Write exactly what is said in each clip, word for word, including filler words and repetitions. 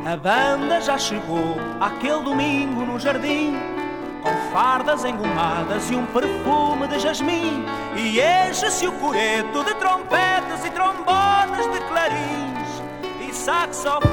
A banda já chegou àquele domingo no jardim, com fardas engomadas e um perfume de jasmim. E enche-se o coreto de trompetes e trombones, de clarins e saxofones.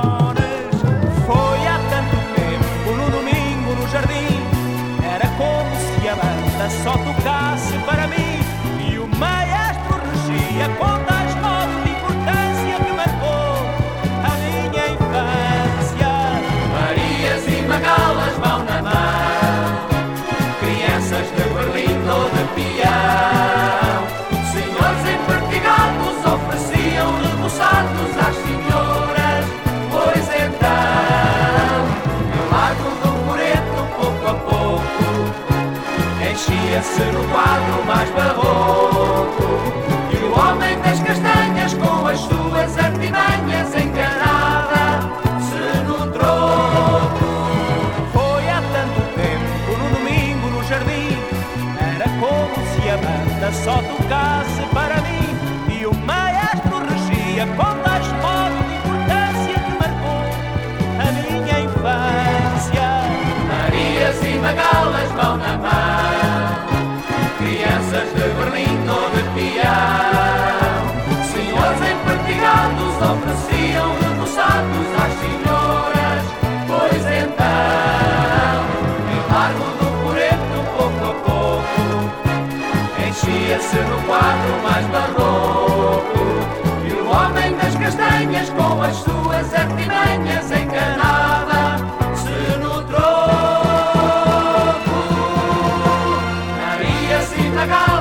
Foi há tanto tempo no domingo no jardim, era como se a banda só tocasse para mim. E o maestro regia com tais modos de importância que marcou a minha infância. Marias e Magalas, mão na mão, crianças de Berlim ou de peão, senhores empertigados ofereciam reboçados às senhoras. Pois então, no largo do coreto, pouco a pouco, enchia-se no quadro mais barroco, e o homem das castanhas, com as suas artimanhas, enganava-se no troco. Foi há tanto tempo no domingo no jardim, era como se a banda só tocasse para mim. E o maestro regia com tais modos de importância que marcou a minha infância. Marias e Magalas, mão na mão, crianças de Berlim ou de peão, senhores empertigados ofereciam reboçados às senhoras. Pois então, em largo do coreto, pouco a pouco, enchia-se no quadro mais barroco, e o homem das castanhas, com as suas artimanhas, enganava-se no troco. Marias e Magalas,